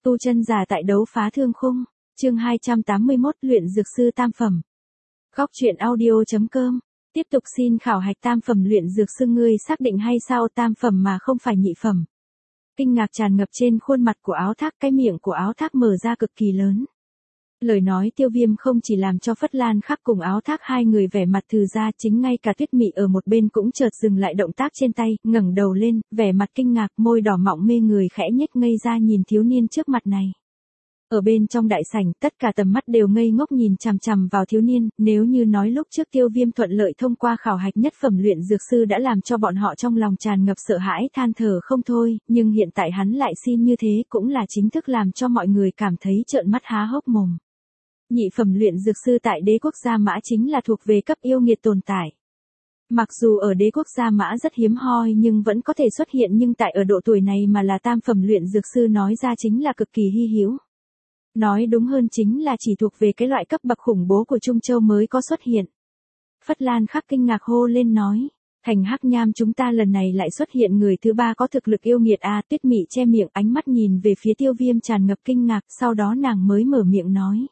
Tu chân giả tại đấu phá thương khung, chương 281 luyện dược sư tam phẩm. Góc truyện audio.com, tiếp tục xin khảo hạch tam phẩm luyện dược sư, ngươi xác định hay sao tam phẩm mà không phải nhị phẩm? Kinh ngạc tràn ngập trên khuôn mặt của Áo Thác, cái miệng của Áo Thác mở ra cực kỳ lớn. Lời nói Tiêu Viêm không chỉ làm cho Phất Lan Khắc cùng Áo Thác hai người vẻ mặt thừ ra, chính ngay cả Tuyết Mị ở một bên cũng chợt dừng lại động tác trên tay, ngẩng đầu lên, vẻ mặt kinh ngạc, môi đỏ mọng mê người khẽ nhếch ngây ra nhìn thiếu niên trước mặt này. Ở bên trong đại sảnh, tất cả tầm mắt đều ngây ngốc nhìn chằm chằm vào thiếu niên, nếu như nói lúc trước Tiêu Viêm thuận lợi thông qua khảo hạch nhất phẩm luyện dược sư đã làm cho bọn họ trong lòng tràn ngập sợ hãi than thở không thôi, nhưng hiện tại hắn lại xin như thế cũng là chính thức làm cho mọi người cảm thấy trợn mắt há hốc mồm. Nhị phẩm luyện dược sư tại đế quốc Gia Mã chính là thuộc về cấp yêu nghiệt tồn tại. Mặc dù ở đế quốc Gia Mã rất hiếm hoi nhưng vẫn có thể xuất hiện, nhưng tại ở độ tuổi này mà là tam phẩm luyện dược sư nói ra chính là cực kỳ hy hữu. Nói đúng hơn chính là chỉ thuộc về cái loại cấp bậc khủng bố của Trung Châu mới có xuất hiện. Phất Lan Khắc kinh ngạc hô lên nói, thành Hắc Nham chúng ta lần này lại xuất hiện người thứ ba có thực lực yêu nghiệt à? Tuyết Mị che miệng, ánh mắt nhìn về phía Tiêu Viêm tràn ngập kinh ngạc, sau đó nàng mới mở miệng nói.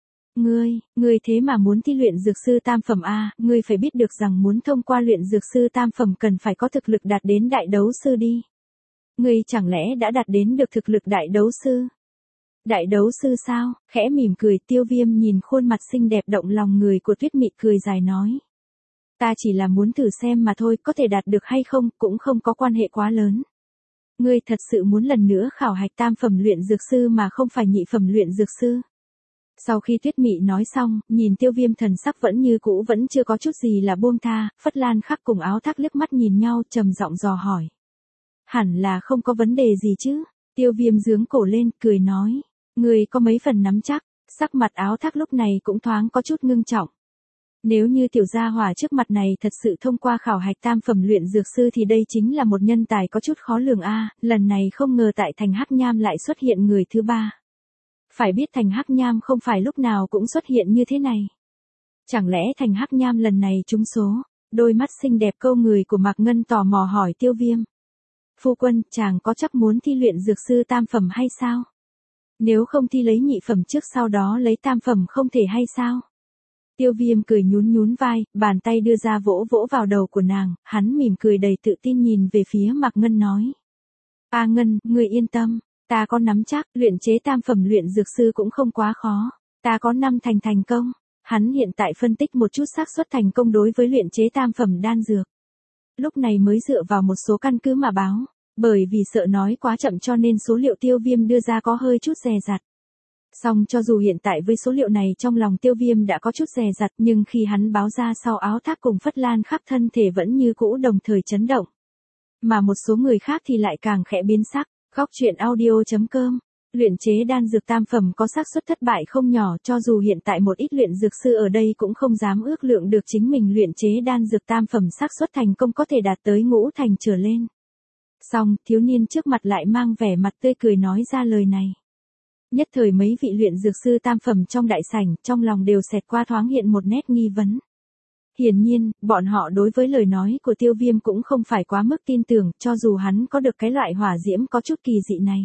Ngươi thế mà muốn thi luyện dược sư tam phẩm à? Ngươi phải biết được rằng muốn thông qua luyện dược sư tam phẩm cần phải có thực lực đạt đến đại đấu sư đi. Ngươi chẳng lẽ đã đạt đến được thực lực đại đấu sư? Đại đấu sư sao? Khẽ mỉm cười, Tiêu Viêm nhìn khuôn mặt xinh đẹp động lòng người của Tuyết Mị cười dài nói. Ta chỉ là muốn thử xem mà thôi, có thể đạt được hay không cũng không có quan hệ quá lớn. Ngươi thật sự muốn lần nữa khảo hạch tam phẩm luyện dược sư mà không phải nhị phẩm luyện dược sư? Sau khi Tuyết Mị nói xong, nhìn Tiêu Viêm thần sắc vẫn như cũ, vẫn chưa có chút gì là buông tha, Phất Lan Khắc cùng Áo Thác liếc mắt nhìn nhau, trầm giọng dò hỏi. Hẳn là không có vấn đề gì chứ? Tiêu Viêm giương cổ lên, cười nói. Ngươi có mấy phần nắm chắc? Sắc mặt Áo Thác lúc này cũng thoáng có chút ngưng trọng. Nếu như tiểu gia hỏa trước mặt này thật sự thông qua khảo hạch tam phẩm luyện dược sư thì đây chính là một nhân tài có chút khó lường a. Lần này không ngờ tại thành Hắc Nham lại xuất hiện người thứ ba. Phải biết thành Hắc Nham không phải lúc nào cũng xuất hiện như thế này. Chẳng lẽ thành Hắc Nham lần này trúng số? Đôi mắt xinh đẹp câu người của Mạc Ngân tò mò hỏi Tiêu Viêm. Phu quân, chàng có chắc muốn thi luyện dược sư tam phẩm hay sao? Nếu không thi lấy nhị phẩm trước sau đó lấy tam phẩm không thể hay sao? Tiêu Viêm cười nhún vai, bàn tay đưa ra vỗ vỗ vào đầu của nàng, hắn mỉm cười đầy tự tin nhìn về phía Mạc Ngân nói. A Ngân, ngươi yên tâm. Ta có nắm chắc, luyện chế tam phẩm luyện dược sư cũng không quá khó. Ta có 5 thành công. Hắn hiện tại phân tích một chút xác suất thành công đối với luyện chế tam phẩm đan dược. Lúc này mới dựa vào một số căn cứ mà báo. Bởi vì sợ nói quá chậm cho nên số liệu Tiêu Viêm đưa ra có hơi chút dè dặt. Song cho dù hiện tại với số liệu này trong lòng Tiêu Viêm đã có chút dè dặt, nhưng khi hắn báo ra sau, Áo Thác cùng Phất Lan Khắc thân thể vẫn như cũ đồng thời chấn động. Mà một số người khác thì lại càng khẽ biến sắc. Góc truyện audio.com, luyện chế đan dược tam phẩm có xác suất thất bại không nhỏ, cho dù hiện tại một ít luyện dược sư ở đây cũng không dám ước lượng được chính mình luyện chế đan dược tam phẩm xác suất thành công có thể đạt tới 5 thành trở lên. Song, thiếu niên trước mặt lại mang vẻ mặt tươi cười nói ra lời này. Nhất thời mấy vị luyện dược sư tam phẩm trong đại sảnh, trong lòng đều xẹt qua thoáng hiện một nét nghi vấn. Hiển nhiên, bọn họ đối với lời nói của Tiêu Viêm cũng không phải quá mức tin tưởng, cho dù hắn có được cái loại hỏa diễm có chút kỳ dị này.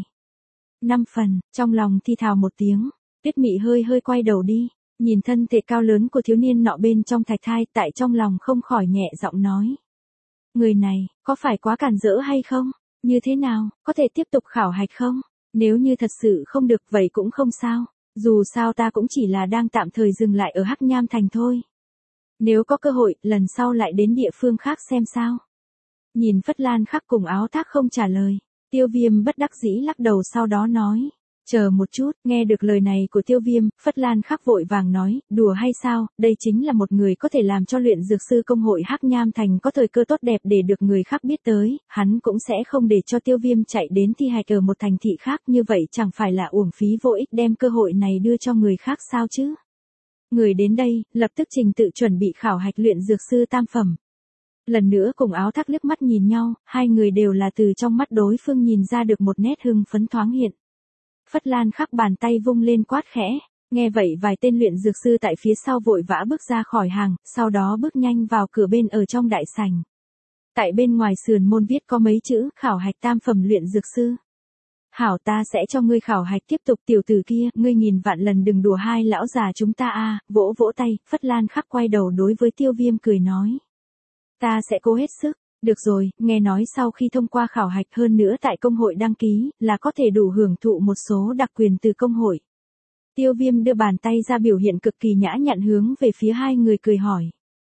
5 phần, trong lòng thi thào một tiếng, Tuyết Mị hơi quay đầu đi, nhìn thân thể cao lớn của thiếu niên nọ bên trong thạch thai, tại trong lòng không khỏi nhẹ giọng nói. Người này, có phải quá cản rỡ hay không? Như thế nào, có thể tiếp tục khảo hạch không? Nếu như thật sự không được vậy cũng không sao, dù sao ta cũng chỉ là đang tạm thời dừng lại ở Hắc Nham Thành thôi. Nếu có cơ hội, lần sau lại đến địa phương khác xem sao. Nhìn Phất Lan Khắc cùng Áo Thác không trả lời, Tiêu Viêm bất đắc dĩ lắc đầu sau đó nói. Chờ một chút, nghe được lời này của Tiêu Viêm, Phất Lan Khắc vội vàng nói, đùa hay sao, đây chính là một người có thể làm cho luyện dược sư công hội Hắc Nham Thành có thời cơ tốt đẹp để được người khác biết tới, hắn cũng sẽ không để cho Tiêu Viêm chạy đến thi hạch ở một thành thị khác, như vậy chẳng phải là uổng phí vô ích đem cơ hội này đưa cho người khác sao chứ? Người đến đây, lập tức trình tự chuẩn bị khảo hạch luyện dược sư tam phẩm. Lần nữa cùng Áo Thác liếc mắt nhìn nhau, hai người đều là từ trong mắt đối phương nhìn ra được một nét hưng phấn thoáng hiện. Phất Lan Khắc bàn tay vung lên quát khẽ, nghe vậy vài tên luyện dược sư tại phía sau vội vã bước ra khỏi hàng, sau đó bước nhanh vào cửa bên ở trong đại sảnh. Tại bên ngoài sườn môn viết có mấy chữ, khảo hạch tam phẩm luyện dược sư. Hảo, ta sẽ cho ngươi khảo hạch tiếp tục. Tiểu tử kia, ngươi nghìn vạn lần đừng đùa hai lão già chúng ta a. Vỗ vỗ tay, Phất Lan Khắc quay đầu đối với Tiêu Viêm cười nói. Ta sẽ cố hết sức. Được rồi, nghe nói sau khi thông qua khảo hạch hơn nữa tại công hội đăng ký, là có thể đủ hưởng thụ một số đặc quyền từ công hội. Tiêu Viêm đưa bàn tay ra biểu hiện cực kỳ nhã nhặn hướng về phía hai người cười hỏi.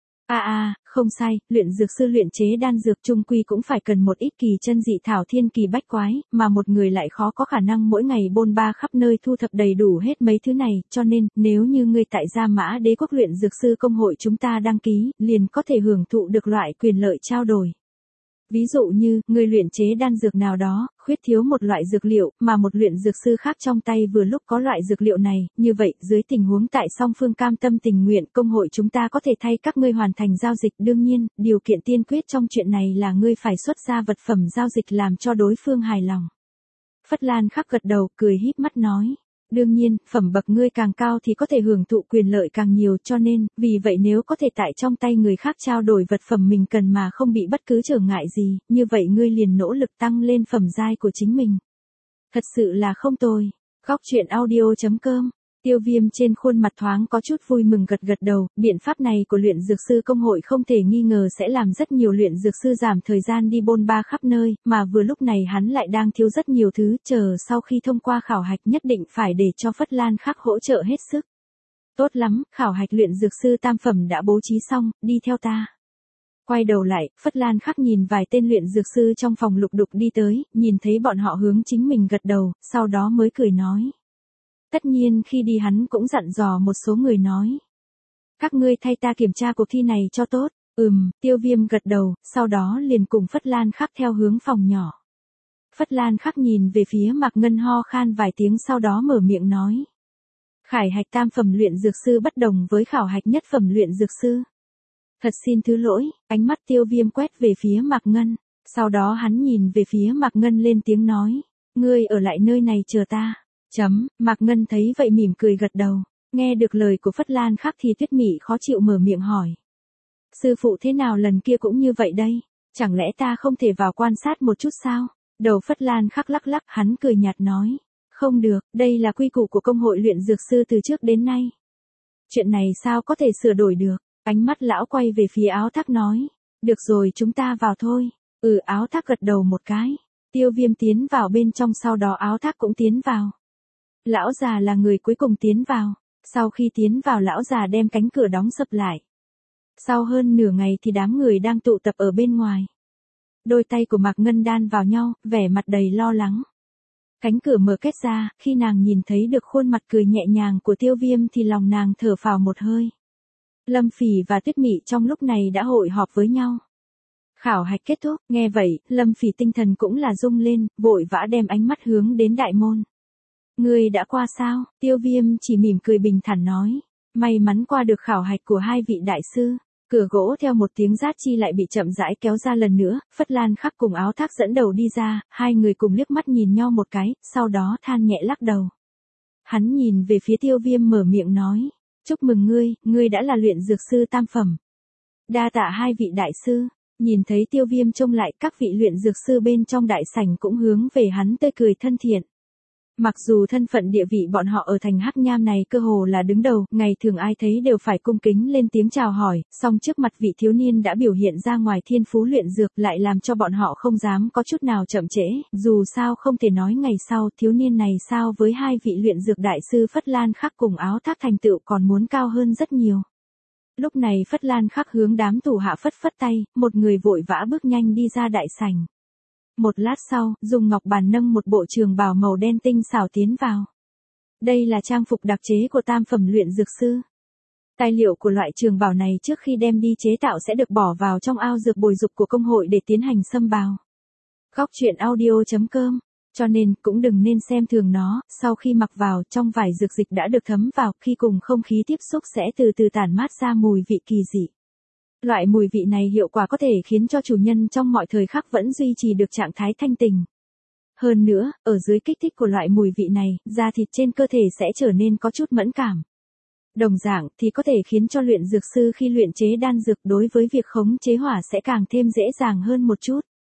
Không sai, luyện dược sư luyện chế đan dược chung quy cũng phải cần một ít kỳ chân dị thảo thiên kỳ bách quái, mà một người lại khó có khả năng mỗi ngày bôn ba khắp nơi thu thập đầy đủ hết mấy thứ này, cho nên, nếu như ngươi tại Gia Mã Đế quốc luyện dược sư công hội chúng ta đăng ký, liền có thể hưởng thụ được loại quyền lợi trao đổi. Ví dụ như, người luyện chế đan dược nào đó, khuyết thiếu một loại dược liệu, mà một luyện dược sư khác trong tay vừa lúc có loại dược liệu này, như vậy, dưới tình huống tại song phương cam tâm tình nguyện, công hội chúng ta có thể thay các ngươi hoàn thành giao dịch. Đương nhiên, điều kiện tiên quyết trong chuyện này là ngươi phải xuất ra vật phẩm giao dịch làm cho đối phương hài lòng. Phất Lan Khắc gật đầu, cười híp mắt nói. Đương nhiên, phẩm bậc ngươi càng cao thì có thể hưởng thụ quyền lợi càng nhiều, cho nên, vì vậy nếu có thể tại trong tay người khác trao đổi vật phẩm mình cần mà không bị bất cứ trở ngại gì, như vậy ngươi liền nỗ lực tăng lên phẩm giai của chính mình. Thật sự là không tồi. Góc truyện audio.com. Tiêu Viêm trên khuôn mặt thoáng có chút vui mừng gật gật đầu, biện pháp này của luyện dược sư công hội không thể nghi ngờ sẽ làm rất nhiều luyện dược sư giảm thời gian đi bôn ba khắp nơi, mà vừa lúc này hắn lại đang thiếu rất nhiều thứ, chờ sau khi thông qua khảo hạch nhất định phải để cho Phất Lan Khắc hỗ trợ hết sức. Tốt lắm, khảo hạch luyện dược sư tam phẩm đã bố trí xong, đi theo ta. Quay đầu lại, Phất Lan Khắc nhìn vài tên luyện dược sư trong phòng lục đục đi tới, nhìn thấy bọn họ hướng chính mình gật đầu, sau đó mới cười nói. Tất nhiên khi đi hắn cũng dặn dò một số người nói. Các ngươi thay ta kiểm tra cuộc thi này cho tốt. Tiêu Viêm gật đầu, sau đó liền cùng Phất Lan Khắc theo hướng phòng nhỏ. Phất Lan Khắc nhìn về phía Mạc Ngân ho khan vài tiếng sau đó mở miệng nói. Khải hạch tam phẩm luyện dược sư bất đồng với khảo hạch nhất phẩm luyện dược sư. Thật xin thứ lỗi, ánh mắt Tiêu Viêm quét về phía Mạc Ngân, sau đó hắn nhìn về phía Mạc Ngân lên tiếng nói. Ngươi ở lại nơi này chờ ta. Mạc Ngân thấy vậy mỉm cười gật đầu. Nghe được lời của Phất Lan Khắc thì Tuyết Mị khó chịu mở miệng hỏi. Sư phụ thế nào lần kia cũng như vậy đây? Chẳng lẽ ta không thể vào quan sát một chút sao? Đầu Phất Lan Khắc lắc lắc, hắn cười nhạt nói. Không được, đây là quy củ của công hội luyện dược sư từ trước đến nay. Chuyện này sao có thể sửa đổi được? Ánh mắt lão quay về phía Áo Thác nói. Được rồi, chúng ta vào thôi. Áo Thác gật đầu một cái. Tiêu Viêm tiến vào bên trong, sau đó Áo Thác cũng tiến vào. Lão già là người cuối cùng tiến vào. Sau khi tiến vào, lão già đem cánh cửa đóng sập lại. Sau hơn nửa ngày thì đám người đang tụ tập ở bên ngoài. Đôi tay của Mạc Ngân đan vào nhau, vẻ mặt đầy lo lắng. Cánh cửa mở kết ra, khi nàng nhìn thấy được khuôn mặt cười nhẹ nhàng của Tiêu Viêm thì lòng nàng thở phào một hơi. Lâm Phỉ và Tuyết Mị trong lúc này đã hội họp với nhau. Khảo hạch kết thúc, nghe vậy, Lâm Phỉ tinh thần cũng là rung lên, vội vã đem ánh mắt hướng đến đại môn. Ngươi đã qua sao? Tiêu Viêm chỉ mỉm cười bình thản nói. May mắn qua được khảo hạch của hai vị đại sư. Cửa gỗ theo một tiếng rát chi lại bị chậm rãi kéo ra lần nữa, Phất Lan Khắc cùng Áo Thác dẫn đầu đi ra, hai người cùng liếc mắt nhìn nhau một cái, sau đó than nhẹ lắc đầu. Hắn nhìn về phía Tiêu Viêm mở miệng nói. Chúc mừng ngươi đã là luyện dược sư tam phẩm. Đa tạ hai vị đại sư. Nhìn thấy Tiêu Viêm trông lại, các vị luyện dược sư bên trong đại sảnh cũng hướng về hắn tươi cười thân thiện. Mặc dù thân phận địa vị bọn họ ở thành Hắc Nham này cơ hồ là đứng đầu, ngày thường ai thấy đều phải cung kính lên tiếng chào hỏi, song trước mặt vị thiếu niên đã biểu hiện ra ngoài thiên phú luyện dược lại làm cho bọn họ không dám có chút nào chậm trễ, dù sao không thể nói ngày sau thiếu niên này sao với hai vị luyện dược đại sư Phất Lan Khắc cùng Áo Thác thành tựu còn muốn cao hơn rất nhiều. Lúc này Phất Lan Khắc hướng đám thủ hạ phất phất tay, một người vội vã bước nhanh đi ra đại sảnh. Một lát sau, dùng ngọc bàn nâng một bộ trường bào màu đen tinh xảo tiến vào. Đây là trang phục đặc chế của tam phẩm luyện dược sư. Tài liệu của loại trường bào này trước khi đem đi chế tạo sẽ được bỏ vào trong ao dược bồi dục của công hội để tiến hành xâm bào. Góc truyện audio.com. Cho nên, cũng đừng nên xem thường nó, sau khi mặc vào trong vải dược dịch đã được thấm vào, khi cùng không khí tiếp xúc sẽ từ từ tản mát ra mùi vị kỳ dị. Loại mùi vị này hiệu quả có thể khiến cho chủ nhân trong mọi thời khắc vẫn duy trì được trạng thái thanh tình. Hơn nữa, ở dưới kích thích của loại mùi vị này, da thịt trên cơ thể sẽ trở nên có chút mẫn cảm. Đồng dạng thì có thể khiến cho luyện dược sư khi luyện chế đan dược đối với việc khống chế hỏa sẽ càng thêm dễ dàng hơn một chút.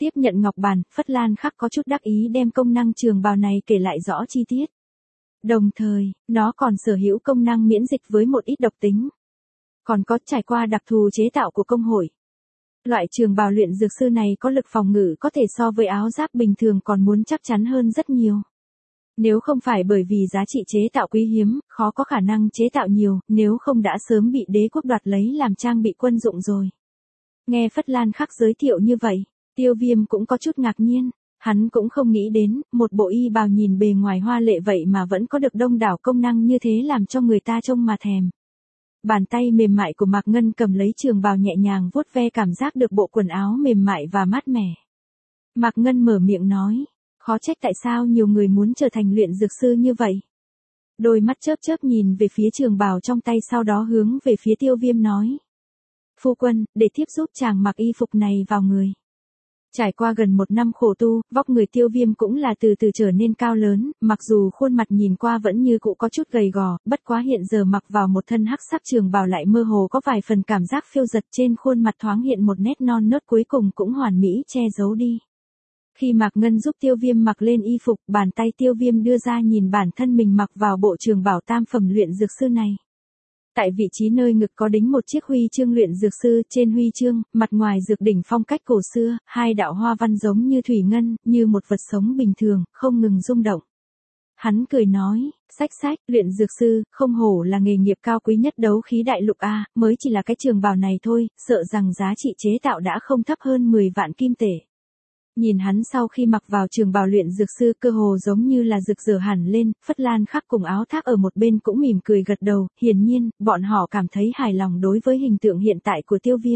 Tiếp nhận ngọc bàn, Phất Lan Khắc có chút đắc ý đem công năng trường bào này kể lại rõ chi tiết. Đồng thời, nó còn sở hữu công năng miễn dịch với một ít độc tính. Còn có trải qua đặc thù chế tạo của công hội. Loại trường bào luyện dược sư này có lực phòng ngự có thể so với áo giáp bình thường còn muốn chắc chắn hơn rất nhiều. Nếu không phải bởi vì giá trị chế tạo quý hiếm, khó có khả năng chế tạo nhiều, nếu không đã sớm bị đế quốc đoạt lấy làm trang bị quân dụng rồi. Nghe Phất Lan Khắc giới thiệu như vậy, Tiêu Viêm cũng có chút ngạc nhiên, hắn cũng không nghĩ đến, một bộ y bào nhìn bề ngoài hoa lệ vậy mà vẫn có được đông đảo công năng như thế làm cho người ta trông mà thèm. Bàn tay mềm mại của Mạc Ngân cầm lấy trường bào nhẹ nhàng vuốt ve cảm giác được bộ quần áo mềm mại và mát mẻ. Mạc Ngân mở miệng nói, khó trách tại sao nhiều người muốn trở thành luyện dược sư như vậy. Đôi mắt chớp chớp nhìn về phía trường bào trong tay sau đó hướng về phía Tiêu Viêm nói. Phu quân, để thiếp giúp chàng mặc y phục này vào người. Trải qua gần 1 năm khổ tu, vóc người Tiêu Viêm cũng là từ từ trở nên cao lớn, mặc dù khuôn mặt nhìn qua vẫn như cũ có chút gầy gò, bất quá hiện giờ mặc vào một thân hắc sắc trường bào lại mơ hồ có vài phần cảm giác phiêu dật, trên khuôn mặt thoáng hiện một nét non nớt cuối cùng cũng hoàn mỹ che giấu đi. Khi Mạc Ngân giúp Tiêu Viêm mặc lên y phục, bàn tay Tiêu Viêm đưa ra nhìn bản thân mình mặc vào bộ trường bào tam phẩm luyện dược sư này. Tại vị trí nơi ngực có đính một chiếc huy chương luyện dược sư, trên huy chương, mặt ngoài dược đỉnh phong cách cổ xưa, 2 đạo hoa văn giống như thủy ngân, như một vật sống bình thường, không ngừng rung động. Hắn cười nói, sách, luyện dược sư, không hổ là nghề nghiệp cao quý nhất đấu khí đại lục A, mới chỉ là cái trường bào này thôi, sợ rằng giá trị chế tạo đã không thấp hơn 10 vạn kim tệ. Nhìn hắn sau khi mặc vào trường bào luyện dược sư cơ hồ giống như là rực rỡ hẳn lên, Phất Lan Khắc cùng Áo Thác ở một bên cũng mỉm cười gật đầu, hiển nhiên, bọn họ cảm thấy hài lòng đối với hình tượng hiện tại của Tiêu Viêm.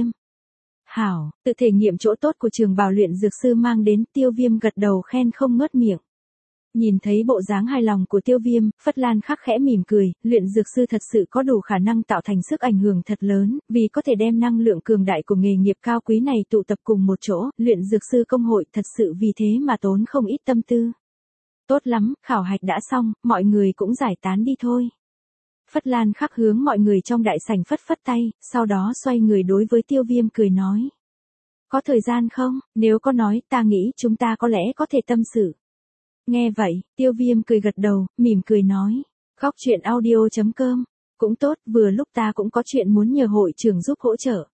Hảo, tự thể nghiệm chỗ tốt của trường bào luyện dược sư mang đến, Tiêu Viêm gật đầu khen không ngớt miệng. Nhìn thấy bộ dáng hài lòng của Tiêu Viêm, Phất Lan Khắc khẽ mỉm cười, luyện dược sư thật sự có đủ khả năng tạo thành sức ảnh hưởng thật lớn, vì có thể đem năng lượng cường đại của nghề nghiệp cao quý này tụ tập cùng một chỗ, luyện dược sư công hội thật sự vì thế mà tốn không ít tâm tư. Tốt lắm, khảo hạch đã xong, mọi người cũng giải tán đi thôi. Phất Lan Khắc hướng mọi người trong đại sảnh phất phất tay, sau đó xoay người đối với Tiêu Viêm cười nói. Có thời gian không? Nếu có nói, ta nghĩ chúng ta có lẽ có thể tâm sự. Nghe vậy, Tiêu Viêm cười gật đầu, mỉm cười nói. Góc chuyện audio.com. Cũng tốt, vừa lúc ta cũng có chuyện muốn nhờ hội trưởng giúp hỗ trợ.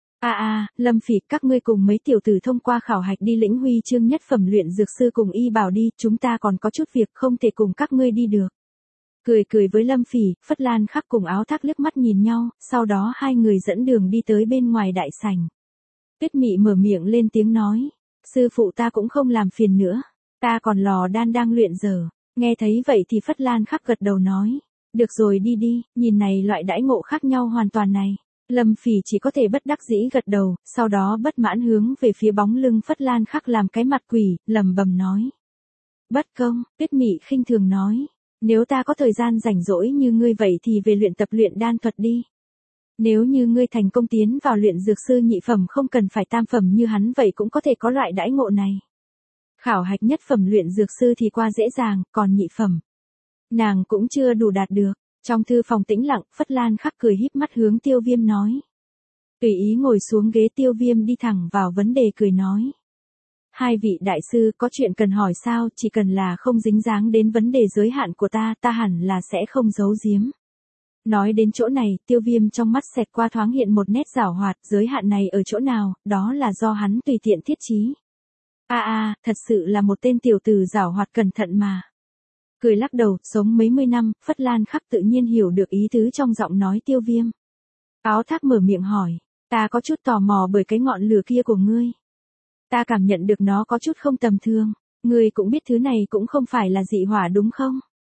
Lâm Phỉ, các ngươi cùng mấy tiểu tử thông qua khảo hạch đi lĩnh huy chương nhất phẩm luyện dược sư cùng y bảo đi, chúng ta còn có chút việc không thể cùng các ngươi đi được. Cười với Lâm Phỉ, Phất Lan Khắc cùng Áo Thác liếc mắt nhìn nhau, sau đó hai người dẫn đường đi tới bên ngoài đại sảnh. Tuyết Mị mở miệng lên tiếng nói. Sư phụ ta cũng không làm phiền nữa. Ta còn lò đan đang luyện giờ. Nghe thấy vậy thì Phất Lan Khắc gật đầu nói. Được rồi đi, nhìn này loại đãi ngộ khác nhau hoàn toàn này. Lâm Phỉ chỉ có thể bất đắc dĩ gật đầu, sau đó bất mãn hướng về phía bóng lưng Phất Lan Khắc làm cái mặt quỷ, lẩm bẩm nói. Bất công, Tuyết Mị khinh thường nói. Nếu ta có thời gian rảnh rỗi như ngươi vậy thì về luyện tập luyện đan thuật đi. Nếu như ngươi thành công tiến vào luyện dược sư nhị phẩm không cần phải tam phẩm như hắn vậy cũng có thể có loại đãi ngộ này. Khảo hạch nhất phẩm luyện dược sư thì qua dễ dàng, còn nhị phẩm. Nàng cũng chưa đủ đạt được. Trong thư phòng tĩnh lặng, Phất Lan Khắc cười híp mắt hướng Tiêu Viêm nói. Tùy ý ngồi xuống ghế. Tiêu Viêm đi thẳng vào vấn đề cười nói. Hai vị đại sư có chuyện cần hỏi sao, chỉ cần là không dính dáng đến vấn đề giới hạn của ta hẳn là sẽ không giấu giếm. Nói đến chỗ này, Tiêu Viêm trong mắt xẹt qua thoáng hiện một nét giảo hoạt, giới hạn này ở chỗ nào, đó là do hắn tùy tiện thiết trí. Thật sự là một tên tiểu tử giảo hoạt cẩn thận mà. Cười lắc đầu, sống mấy mươi năm, Phất Lan Khắc tự nhiên hiểu được ý tứ trong giọng nói Tiêu Viêm. Áo Thác mở miệng hỏi, ta có chút tò mò bởi cái ngọn lửa kia của ngươi. Ta cảm nhận được nó có chút không tầm thường, ngươi cũng biết thứ này cũng không phải là dị hỏa đúng không?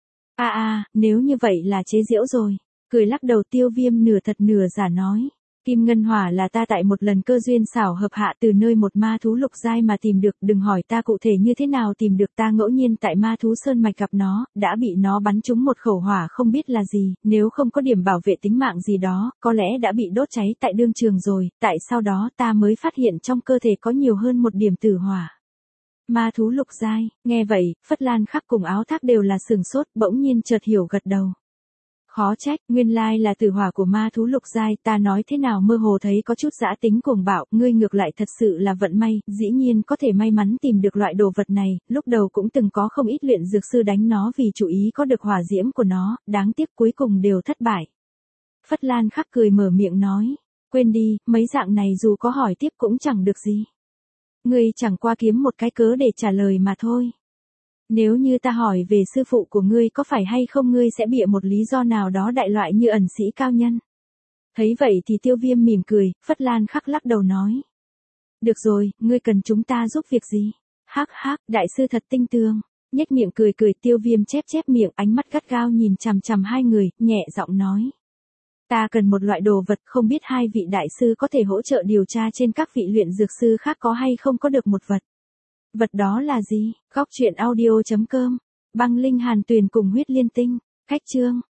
Nếu như vậy là chế giễu rồi. Cười lắc đầu Tiêu Viêm nửa thật nửa giả nói. Kim ngân hỏa là ta tại một lần cơ duyên xảo hợp hạ từ nơi một ma thú lục giai mà tìm được, đừng hỏi ta cụ thể như thế nào tìm được, ta ngẫu nhiên tại ma thú sơn mạch gặp nó, đã bị nó bắn trúng một khẩu hỏa không biết là gì, nếu không có điểm bảo vệ tính mạng gì đó, có lẽ đã bị đốt cháy tại đương trường rồi, tại sau đó ta mới phát hiện trong cơ thể có nhiều hơn một điểm tử hỏa. Ma thú lục giai, nghe vậy, Phất Lan Khắc cùng Áo Thác đều là sửng sốt, bỗng nhiên chợt hiểu gật đầu. Khó trách, nguyên lai là tử hỏa của ma thú lục giai, ta nói thế nào mơ hồ thấy có chút dã tính cuồng bạo, ngươi ngược lại thật sự là vận may, dĩ nhiên có thể may mắn tìm được loại đồ vật này, lúc đầu cũng từng có không ít luyện dược sư đánh nó vì chủ ý có được hỏa diễm của nó, đáng tiếc cuối cùng đều thất bại. Phất Lan khắc cười mở miệng nói, quên đi, mấy dạng này dù có hỏi tiếp cũng chẳng được gì. Ngươi chẳng qua kiếm một cái cớ để trả lời mà thôi. Nếu như ta hỏi về sư phụ của ngươi có phải hay không ngươi sẽ bịa một lý do nào đó đại loại như ẩn sĩ cao nhân. Thấy vậy thì Tiêu Viêm mỉm cười, Phất Lan khắc lắc đầu nói. Được rồi, ngươi cần chúng ta giúp việc gì? Hắc hắc, đại sư thật tinh tường. Nhếch miệng cười cười, Tiêu Viêm chép chép miệng, ánh mắt gắt gao nhìn chằm chằm hai người, nhẹ giọng nói. Ta cần một loại đồ vật, không biết hai vị đại sư có thể hỗ trợ điều tra trên các vị luyện dược sư khác có hay không có được một vật. Vật đó là gì? Góc truyện audio.com. Băng linh hàn tuyền cùng huyết liên tinh. Khách chương.